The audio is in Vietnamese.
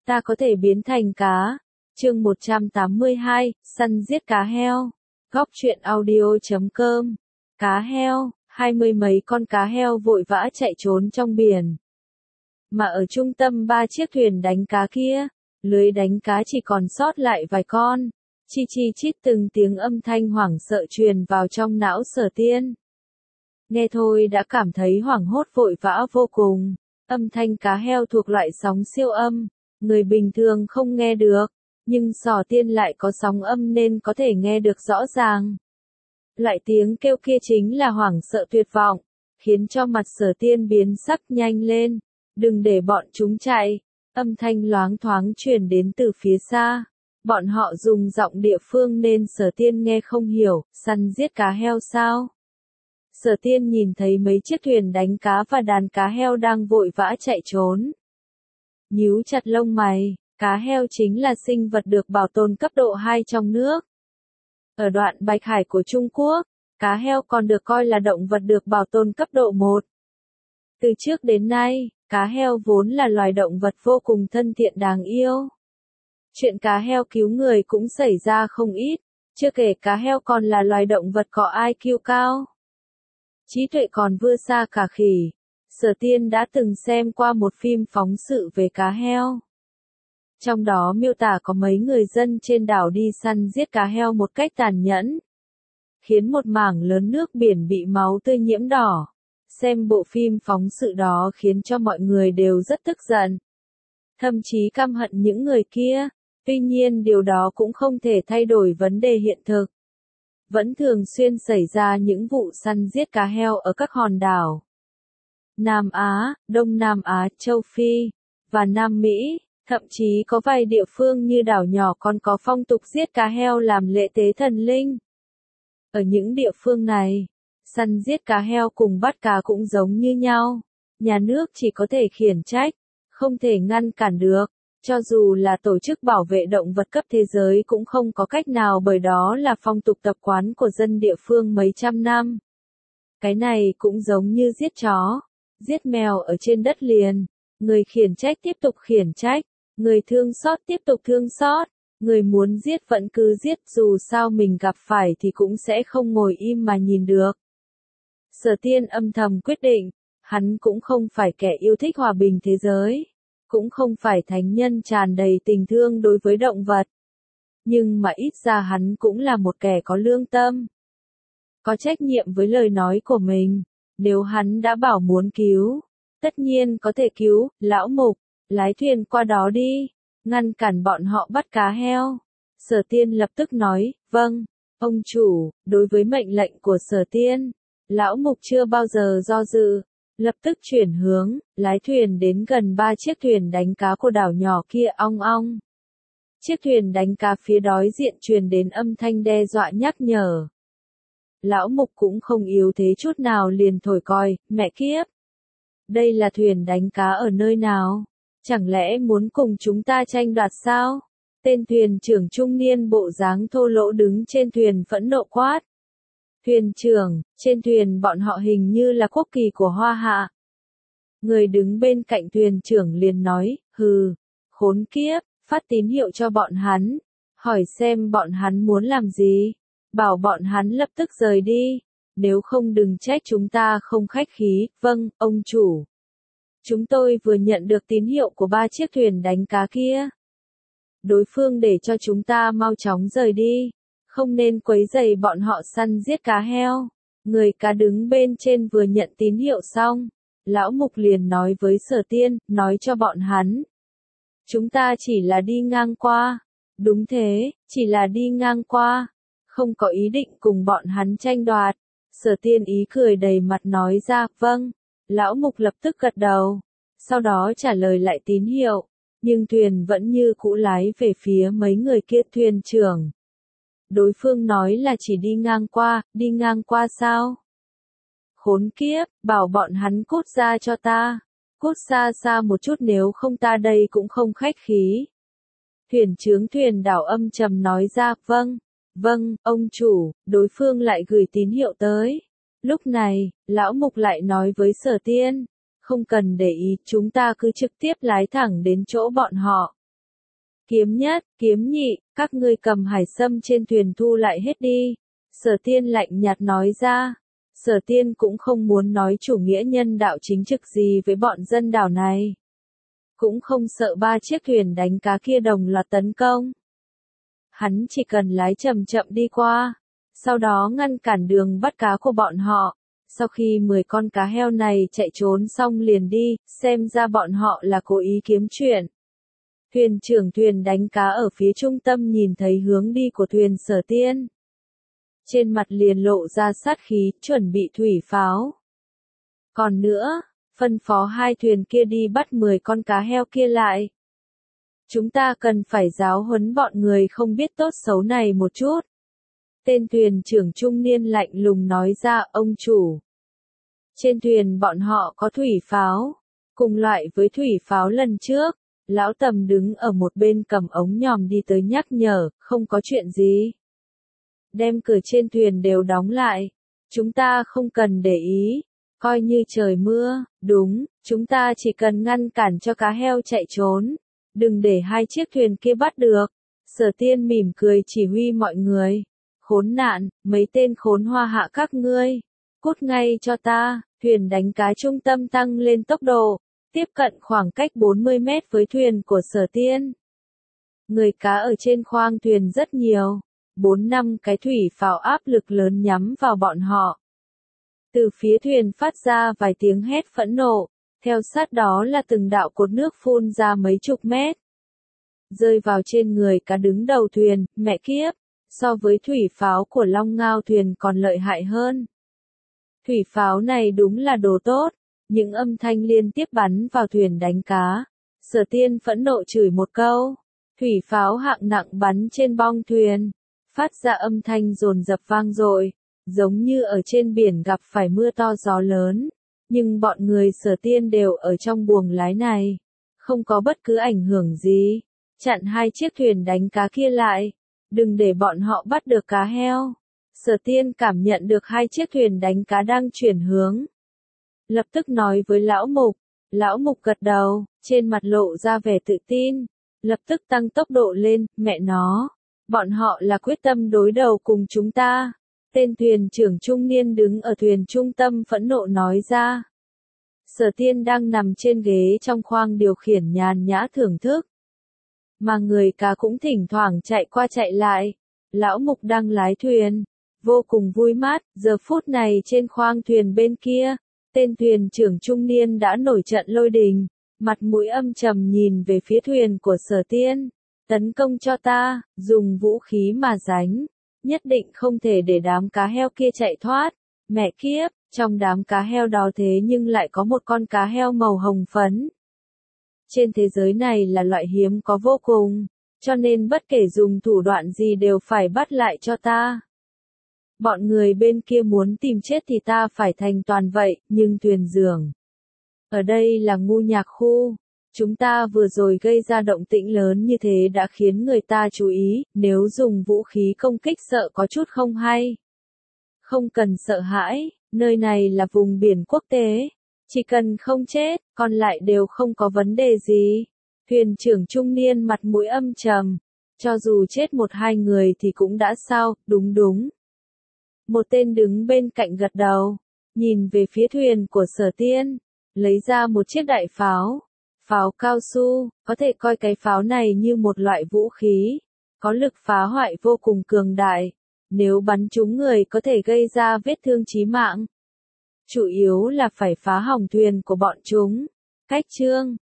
ta có thể biến thành cá. Chương 182, săn giết cá heo. Góc truyện audio.com. Cá heo, 20 mấy con cá heo vội vã chạy trốn trong biển. Mà ở trung tâm 3 chiếc thuyền đánh cá kia, lưới đánh cá chỉ còn sót lại vài con. Chi chi chít từng tiếng âm thanh hoảng sợ truyền vào trong não Sở Tiên. Nghe thôi đã cảm thấy hoảng hốt vội vã vô cùng. Âm thanh cá heo thuộc loại sóng siêu âm, người bình thường không nghe được, nhưng Sở Tiên lại có sóng âm nên có thể nghe được rõ ràng. Loại tiếng kêu kia chính là hoảng sợ tuyệt vọng, khiến cho mặt Sở Tiên biến sắc. Nhanh lên, đừng để bọn chúng chạy. Âm thanh loáng thoáng truyền đến từ phía xa. Bọn họ dùng giọng địa phương nên Sở Tiên nghe không hiểu. Săn giết cá heo sao? Sở Tiên nhìn thấy mấy chiếc thuyền đánh cá và đàn cá heo đang vội vã chạy trốn. Nhíu chặt lông mày, cá heo chính là sinh vật được bảo tồn cấp độ 2 trong nước. Ở đoạn Bạch Hải của Trung Quốc, cá heo còn được coi là động vật được bảo tồn cấp độ 1. Từ trước đến nay, cá heo vốn là loài động vật vô cùng thân thiện đáng yêu. Chuyện cá heo cứu người cũng xảy ra không ít, chưa kể cá heo còn là loài động vật có IQ cao. Trí tuệ còn vươn xa cả khỉ. Sở Tiên đã từng xem qua một phim phóng sự về cá heo. Trong đó miêu tả có mấy người dân trên đảo đi săn giết cá heo một cách tàn nhẫn, khiến một mảng lớn nước biển bị máu tươi nhiễm đỏ. Xem bộ phim phóng sự đó khiến cho mọi người đều rất tức giận, thậm chí căm hận những người kia. Tuy nhiên điều đó cũng không thể thay đổi vấn đề hiện thực. Vẫn thường xuyên xảy ra những vụ săn giết cá heo ở các hòn đảo Nam Á, Đông Nam Á, Châu Phi và Nam Mỹ. Thậm chí có vài địa phương như đảo nhỏ còn có phong tục giết cá heo làm lễ tế thần linh. Ở những địa phương này, săn giết cá heo cùng bắt cá cũng giống như nhau. Nhà nước chỉ có thể khiển trách, không thể ngăn cản được. Cho dù là tổ chức bảo vệ động vật cấp thế giới cũng không có cách nào, bởi đó là phong tục tập quán của dân địa phương mấy trăm năm. Cái này cũng giống như giết chó, giết mèo ở trên đất liền. Người khiển trách tiếp tục khiển trách, người thương xót tiếp tục thương xót, người muốn giết vẫn cứ giết, dù sao mình gặp phải thì cũng sẽ không ngồi im mà nhìn được. Sở Tiên âm thầm quyết định, hắn cũng không phải kẻ yêu thích hòa bình thế giới, cũng không phải thánh nhân tràn đầy tình thương đối với động vật. Nhưng mà ít ra hắn cũng là một kẻ có lương tâm, có trách nhiệm với lời nói của mình. Nếu hắn đã bảo muốn cứu, tất nhiên có thể cứu. Lão Mục, lái thuyền qua đó đi, ngăn cản bọn họ bắt cá heo. Sở Tiên lập tức nói, vâng, ông chủ. Đối với mệnh lệnh của Sở Tiên, Lão Mục chưa bao giờ do dự, lập tức chuyển hướng, lái thuyền đến gần 3 chiếc thuyền đánh cá của đảo nhỏ kia. Ong ong. Chiếc thuyền đánh cá phía đối diện truyền đến âm thanh đe dọa nhắc nhở. Lão Mục cũng không yếu thế chút nào, liền thổi còi. Mẹ kiếp, đây là thuyền đánh cá ở nơi nào? Chẳng lẽ muốn cùng chúng ta tranh đoạt sao? Tên thuyền trưởng trung niên bộ dáng thô lỗ đứng trên thuyền phẫn nộ quát. Thuyền trưởng, trên thuyền bọn họ hình như là quốc kỳ của Hoa Hạ. Người đứng bên cạnh thuyền trưởng liền nói, hừ, khốn kiếp, phát tín hiệu cho bọn hắn, hỏi xem bọn hắn muốn làm gì, bảo bọn hắn lập tức rời đi, nếu không đừng trách chúng ta không khách khí. Vâng, ông chủ. Chúng tôi vừa nhận được tín hiệu của 3 chiếc thuyền đánh cá kia. Đối phương để cho chúng ta mau chóng rời đi, không nên quấy rầy bọn họ săn giết cá heo. Người cá đứng bên trên vừa nhận tín hiệu xong, Lão Mục liền nói với Sở Tiên, nói cho bọn hắn. Chúng ta chỉ là đi ngang qua. Đúng thế, chỉ là đi ngang qua, không có ý định cùng bọn hắn tranh đoạt. Sở Tiên ý cười đầy mặt nói ra, vâng. Lão Mục lập tức gật đầu, sau đó trả lời lại tín hiệu, nhưng thuyền vẫn như cũ lái về phía mấy người kia. Thuyền trưởng, đối phương nói là chỉ đi ngang qua sao? Khốn kiếp, bảo bọn hắn cút ra cho ta, cút xa xa một chút nếu không ta đây cũng không khách khí. Thuyền trưởng thuyền đảo âm trầm nói ra, vâng, vâng, ông chủ. Đối phương lại gửi tín hiệu tới. Lúc này, Lão Mục lại nói với Sở Tiên, không cần để ý, chúng ta cứ trực tiếp lái thẳng đến chỗ bọn họ. Kiếm nhất, kiếm nhị, các ngươi cầm hải sâm trên thuyền thu lại hết đi. Sở Tiên lạnh nhạt nói ra. Sở Tiên cũng không muốn nói chủ nghĩa nhân đạo chính trực gì với bọn dân đảo này. Cũng không sợ 3 chiếc thuyền đánh cá kia đồng loạt tấn công. Hắn chỉ cần lái chậm chậm đi qua, sau đó ngăn cản đường bắt cá của bọn họ. Sau khi 10 con cá heo này chạy trốn xong liền đi, xem ra bọn họ là cố ý kiếm chuyện. Thuyền trưởng thuyền đánh cá ở phía trung tâm nhìn thấy hướng đi của thuyền Sở Tiên. Trên mặt liền lộ ra sát khí, chuẩn bị thủy pháo. Còn nữa, phân phó 2 thuyền kia đi bắt 10 con cá heo kia lại. Chúng ta cần phải giáo huấn bọn người không biết tốt xấu này một chút. Tên thuyền trưởng trung niên lạnh lùng nói ra, ông chủ. Trên thuyền bọn họ có thủy pháo, cùng loại với thủy pháo lần trước. Lão Tầm đứng ở một bên cầm ống nhòm đi tới nhắc nhở, không có chuyện gì. Đem cửa trên thuyền đều đóng lại. Chúng ta không cần để ý. Coi như trời mưa, đúng, chúng ta chỉ cần ngăn cản cho cá heo chạy trốn. Đừng để 2 chiếc thuyền kia bắt được. Sở Tiên mỉm cười chỉ huy mọi người. Khốn nạn, mấy tên khốn hoa hạ các ngươi. Cút ngay cho ta, thuyền đánh cá trung tâm tăng lên tốc độ. Tiếp cận khoảng cách 40 mét với thuyền của Sở Tiên. Người cá ở trên khoang thuyền rất nhiều. 4-5 cái thủy pháo áp lực lớn nhắm vào bọn họ. Từ phía thuyền phát ra vài tiếng hét phẫn nộ, theo sát đó là từng đạo cột nước phun ra mấy chục mét. Rơi vào trên người cá đứng đầu thuyền, mẹ kiếp, so với thủy pháo của Long Ngao thuyền còn lợi hại hơn. Thủy pháo này đúng là đồ tốt, những âm thanh liên tiếp bắn vào thuyền đánh cá. Sở Tiên phẫn nộ chửi một câu, thủy pháo hạng nặng bắn trên bong thuyền, phát ra âm thanh dồn dập vang dội. Giống như ở trên biển gặp phải mưa to gió lớn, nhưng bọn người Sở Tiên đều ở trong buồng lái này, không có bất cứ ảnh hưởng gì, chặn 2 chiếc thuyền đánh cá kia lại, đừng để bọn họ bắt được cá heo. Sở Tiên cảm nhận được 2 chiếc thuyền đánh cá đang chuyển hướng, lập tức nói với Lão Mục gật đầu, trên mặt lộ ra vẻ tự tin, lập tức tăng tốc độ lên, mẹ nó, bọn họ là quyết tâm đối đầu cùng chúng ta. Tên thuyền trưởng trung niên đứng ở thuyền trung tâm phẫn nộ nói ra. Sở Tiên đang nằm trên ghế trong khoang điều khiển nhàn nhã thưởng thức. Mà người cá cũng thỉnh thoảng chạy qua chạy lại. Lão Mục đang lái thuyền, vô cùng vui mát, giờ phút này trên khoang thuyền bên kia, tên thuyền trưởng trung niên đã nổi trận lôi đình, mặt mũi âm trầm nhìn về phía thuyền của Sở Tiên. Tấn công cho ta, dùng vũ khí mà đánh. Nhất định không thể để đám cá heo kia chạy thoát. Mẹ kiếp, trong đám cá heo đó thế nhưng lại có một con cá heo màu hồng phấn. Trên thế giới này là loại hiếm có vô cùng, cho nên bất kể dùng thủ đoạn gì đều phải bắt lại cho ta. Bọn người bên kia muốn tìm chết thì ta phải thành toàn vậy, nhưng thuyền giường. Ở đây là ngu nhạc khu. Chúng ta vừa rồi gây ra động tĩnh lớn như thế đã khiến người ta chú ý, nếu dùng vũ khí công kích sợ có chút không hay. Không cần sợ hãi, nơi này là vùng biển quốc tế. Chỉ cần không chết, còn lại đều không có vấn đề gì. Thuyền trưởng trung niên mặt mũi âm trầm. Cho dù chết 1-2 người thì cũng đã sao, đúng. Một tên đứng bên cạnh gật đầu, nhìn về phía thuyền của Sở Tiên, lấy ra một chiếc đại pháo. Pháo cao su, có thể coi cái pháo này như một loại vũ khí, có lực phá hoại vô cùng cường đại, nếu bắn trúng người có thể gây ra vết thương chí mạng. Chủ yếu là phải phá hỏng thuyền của bọn chúng. Cách chương